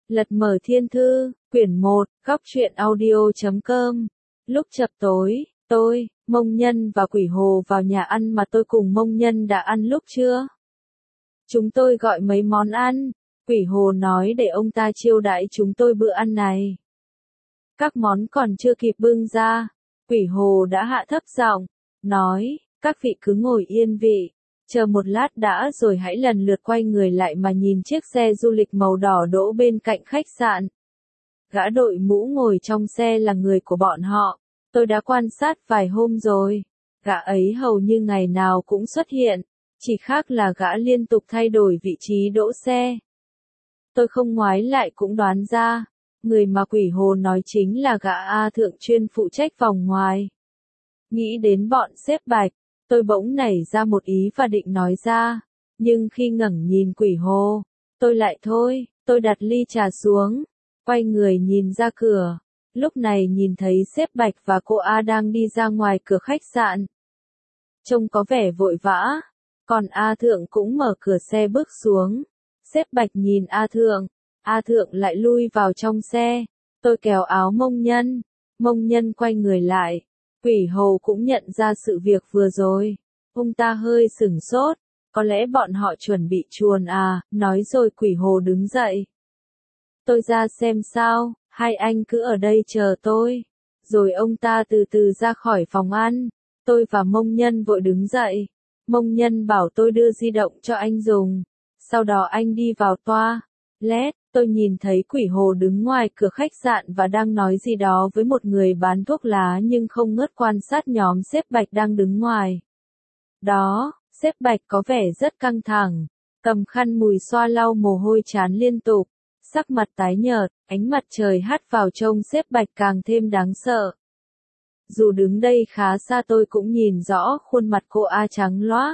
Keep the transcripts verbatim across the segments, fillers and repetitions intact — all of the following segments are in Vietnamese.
Lật mở thiên thư, quyển một, góc truyện audio.com. Lúc chập tối, tôi, Mông Nhân và Quỷ Hồ vào nhà ăn mà tôi cùng Mông Nhân đã ăn lúc trưa. Chúng tôi gọi mấy món ăn, Quỷ Hồ nói để ông ta chiêu đãi chúng tôi bữa ăn này. Các món còn chưa kịp bưng ra, Quỷ Hồ đã hạ thấp giọng, nói, các vị cứ ngồi yên vị. Chờ một lát đã rồi hãy lần lượt quay người lại mà nhìn chiếc xe du lịch màu đỏ đỗ bên cạnh khách sạn. Gã đội mũ ngồi trong xe là người của bọn họ. Tôi đã quan sát vài hôm rồi. Gã ấy hầu như ngày nào cũng xuất hiện. Chỉ khác là gã liên tục thay đổi vị trí đỗ xe. Tôi không ngoái lại cũng đoán ra. Người mà Quỷ Hồ nói chính là gã A Thượng chuyên phụ trách vòng ngoài. Nghĩ đến bọn xếp bạch. Tôi bỗng nảy ra một ý và định nói ra, nhưng khi ngẩng nhìn Quỷ Hồ, tôi lại thôi, tôi đặt ly trà xuống, quay người nhìn ra cửa, lúc này nhìn thấy sếp Bạch và cô A đang đi ra ngoài cửa khách sạn. Trông có vẻ vội vã, còn A Thượng cũng mở cửa xe bước xuống, sếp Bạch nhìn A Thượng, A Thượng lại lui vào trong xe, tôi kéo áo Mông Nhân, Mông Nhân quay người lại. Quỷ Hồ cũng nhận ra sự việc vừa rồi. Ông ta hơi sửng sốt. Có lẽ bọn họ chuẩn bị chuồn à, nói rồi Quỷ Hồ đứng dậy. Tôi ra xem sao, hai anh cứ ở đây chờ tôi. Rồi ông ta từ từ ra khỏi phòng ăn. Tôi và Mông Nhân vội đứng dậy. Mông Nhân bảo tôi đưa di động cho anh dùng. Sau đó anh đi vào toa. Lét, tôi nhìn thấy Quỷ Hồ đứng ngoài cửa khách sạn và đang nói gì đó với một người bán thuốc lá nhưng không ngớt quan sát nhóm sếp Bạch đang đứng ngoài. Đó, sếp Bạch có vẻ rất căng thẳng, cầm khăn mùi xoa lau mồ hôi trán liên tục, sắc mặt tái nhợt, ánh mặt trời hắt vào trông sếp Bạch càng thêm đáng sợ. Dù đứng đây khá xa tôi cũng nhìn rõ khuôn mặt cô A trắng loá.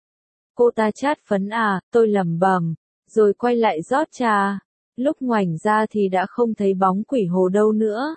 Cô ta chát phấn à, tôi lẩm bẩm. Rồi quay lại rót trà, lúc ngoảnh ra thì đã không thấy bóng Quỷ Hồ đâu nữa.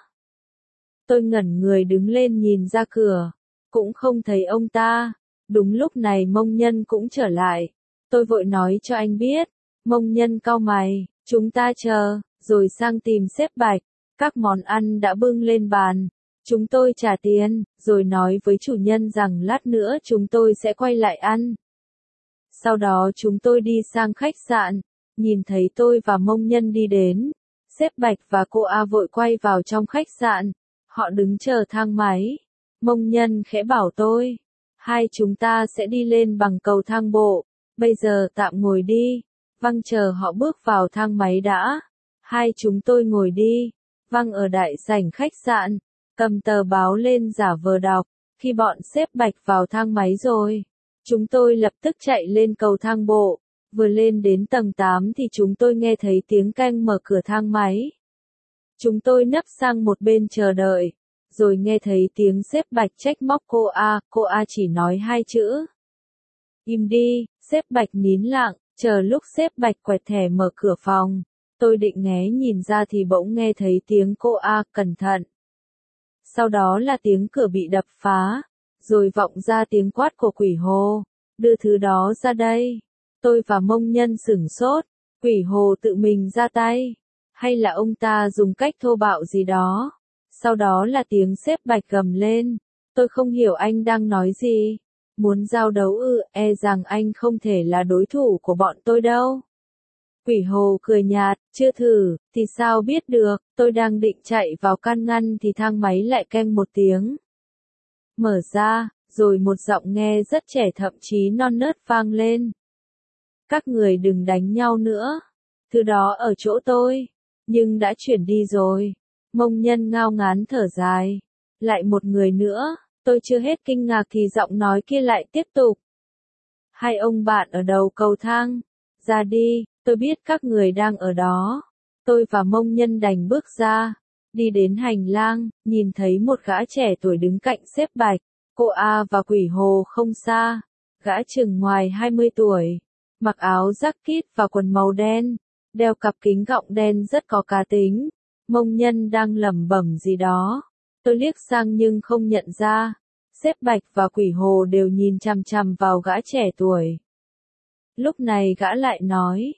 Tôi ngẩn người đứng lên nhìn ra cửa, cũng không thấy ông ta. Đúng lúc này Mông Nhân cũng trở lại, tôi vội nói cho anh biết. Mông Nhân cau mày, chúng ta chờ, rồi sang tìm sếp Bạch. Các món ăn đã bưng lên bàn, chúng tôi trả tiền, rồi nói với chủ nhân rằng lát nữa chúng tôi sẽ quay lại ăn. Sau đó chúng tôi đi sang khách sạn, nhìn thấy tôi và Mông Nhân đi đến, sếp Bạch và cô A vội quay vào trong khách sạn, họ đứng chờ thang máy. Mông Nhân khẽ bảo tôi, hai chúng ta sẽ đi lên bằng cầu thang bộ, bây giờ tạm ngồi đi, vâng chờ họ bước vào thang máy đã. Hai chúng tôi ngồi đi, vâng ở đại sảnh khách sạn, cầm tờ báo lên giả vờ đọc, khi bọn sếp Bạch vào thang máy rồi. Chúng tôi lập tức chạy lên cầu thang bộ, vừa lên đến tầng tám thì chúng tôi nghe thấy tiếng canh mở cửa thang máy. Chúng tôi nấp sang một bên chờ đợi, rồi nghe thấy tiếng sếp Bạch trách móc cô A, cô A chỉ nói hai chữ. Im đi, sếp Bạch nín lặng, chờ lúc sếp Bạch quẹt thẻ mở cửa phòng. Tôi định nghé nhìn ra thì bỗng nghe thấy tiếng cô A, cẩn thận. Sau đó là tiếng cửa bị đập phá. Rồi vọng ra tiếng quát của Quỷ Hồ, đưa thứ đó ra đây. Tôi và Mông Nhân sửng sốt, Quỷ Hồ tự mình ra tay, hay là ông ta dùng cách thô bạo gì đó. Sau đó là tiếng sếp Bạch gầm lên, tôi không hiểu anh đang nói gì, muốn giao đấu ư, e rằng anh không thể là đối thủ của bọn tôi đâu. Quỷ Hồ cười nhạt, chưa thử, thì sao biết được, tôi đang định chạy vào can ngăn thì thang máy lại keng một tiếng. Mở ra, rồi một giọng nghe rất trẻ thậm chí non nớt vang lên. Các người đừng đánh nhau nữa. Thứ đó ở chỗ tôi, nhưng đã chuyển đi rồi. Mông Nhân ngao ngán thở dài. Lại một người nữa, tôi chưa hết kinh ngạc thì giọng nói kia lại tiếp tục. Hai ông bạn ở đầu cầu thang. Ra đi, tôi biết các người đang ở đó. Tôi và Mông Nhân đành bước ra. Đi đến hành lang, nhìn thấy một gã trẻ tuổi đứng cạnh sếp Bạch, cô A và Quỷ Hồ không xa. Gã chừng ngoài hai mươi tuổi, mặc áo jacket và quần màu đen, đeo cặp kính gọng đen rất có cá tính. Mông Nhân đang lẩm bẩm gì đó. Tôi liếc sang nhưng không nhận ra. Sếp Bạch và Quỷ Hồ đều nhìn chằm chằm vào gã trẻ tuổi. Lúc này gã lại nói,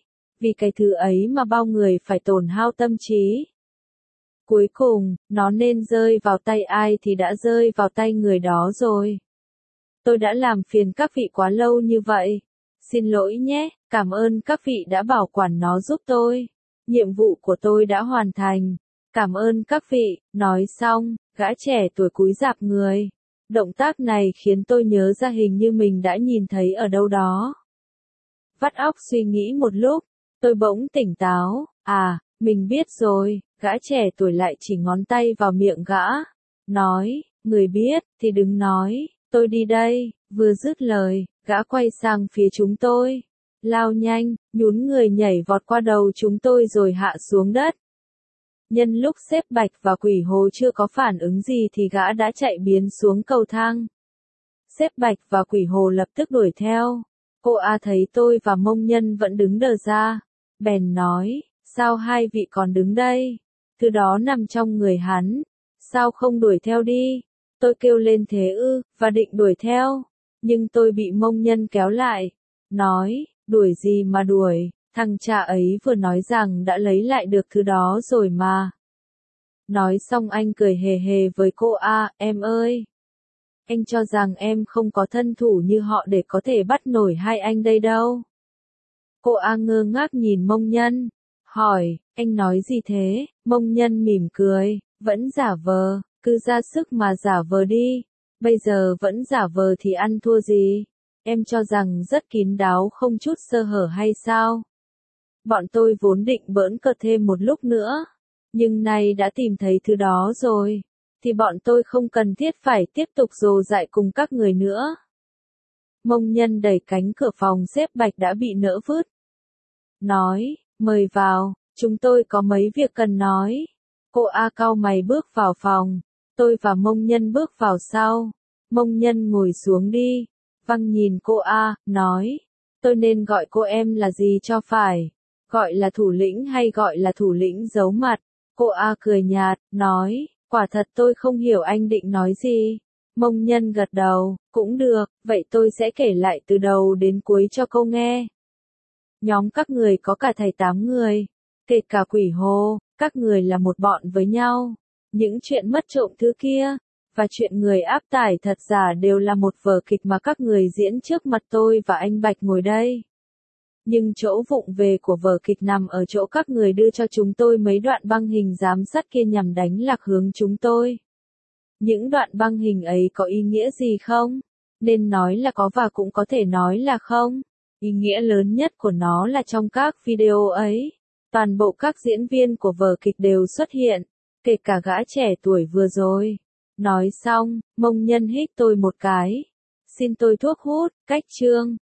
vì cái thứ ấy mà bao người phải tổn hao tâm trí. Cuối cùng, nó nên rơi vào tay ai thì đã rơi vào tay người đó rồi. Tôi đã làm phiền các vị quá lâu như vậy. Xin lỗi nhé, cảm ơn các vị đã bảo quản nó giúp tôi. Nhiệm vụ của tôi đã hoàn thành. Cảm ơn các vị, nói xong, gã trẻ tuổi cúi rạp người. Động tác này khiến tôi nhớ ra hình như mình đã nhìn thấy ở đâu đó. Vắt óc suy nghĩ một lúc, tôi bỗng tỉnh táo, à, mình biết rồi, gã trẻ tuổi lại chỉ ngón tay vào miệng gã. Nói, người biết, thì đừng nói, tôi đi đây, vừa dứt lời, gã quay sang phía chúng tôi. Lao nhanh, nhún người nhảy vọt qua đầu chúng tôi rồi hạ xuống đất. Nhân lúc Sếp Bạch và Quỷ Hồ chưa có phản ứng gì thì gã đã chạy biến xuống cầu thang. Sếp Bạch và Quỷ Hồ lập tức đuổi theo. Cô A thấy tôi và Mông Nhân vẫn đứng đờ ra. Bèn nói, sao hai vị còn đứng đây? Thứ đó nằm trong người hắn. Sao không đuổi theo đi? Tôi kêu lên thế ư, và định đuổi theo. Nhưng tôi bị Mông Nhân kéo lại. Nói, đuổi gì mà đuổi, thằng cha ấy vừa nói rằng đã lấy lại được thứ đó rồi mà. Nói xong anh cười hề hề với cô A, em ơi. Anh cho rằng em không có thân thủ như họ để có thể bắt nổi hai anh đây đâu. Cô A ngơ ngác nhìn Mông Nhân. Hỏi, anh nói gì thế? Mông Nhân mỉm cười, vẫn giả vờ, cứ ra sức mà giả vờ đi. Bây giờ vẫn giả vờ thì ăn thua gì? Em cho rằng rất kín đáo không chút sơ hở hay sao? Bọn tôi vốn định bỡn cợt thêm một lúc nữa. Nhưng nay đã tìm thấy thứ đó rồi. Thì bọn tôi không cần thiết phải tiếp tục rồ dại cùng các người nữa. Mông Nhân đẩy cánh cửa phòng Sếp Bạch đã bị nỡ vứt. Nói, mời vào, chúng tôi có mấy việc cần nói. Cô A cau mày bước vào phòng. Tôi và Mông Nhân bước vào sau. Mông Nhân ngồi xuống đi. Văng nhìn cô A, nói. Tôi nên gọi cô em là gì cho phải? Gọi là thủ lĩnh hay gọi là thủ lĩnh giấu mặt? Cô A cười nhạt, nói. Quả thật tôi không hiểu anh định nói gì. Mông Nhân gật đầu, cũng được, vậy tôi sẽ kể lại từ đầu đến cuối cho cô nghe. Nhóm các người có cả thầy tám người, kể cả Quỷ Hồ, các người là một bọn với nhau. Những chuyện mất trộm thứ kia, và chuyện người áp tải thật giả đều là một vở kịch mà các người diễn trước mặt tôi và anh Bạch ngồi đây. Nhưng chỗ vụng về của vở kịch nằm ở chỗ các người đưa cho chúng tôi mấy đoạn băng hình giám sát kia nhằm đánh lạc hướng chúng tôi. Những đoạn băng hình ấy có ý nghĩa gì không? Nên nói là có và cũng có thể nói là không. Ý nghĩa lớn nhất của nó là trong các video ấy, toàn bộ các diễn viên của vở kịch đều xuất hiện, kể cả gã trẻ tuổi vừa rồi. Nói xong, Mông Nhân hít tôi một cái. Xin tôi thuốc hút, cách chương.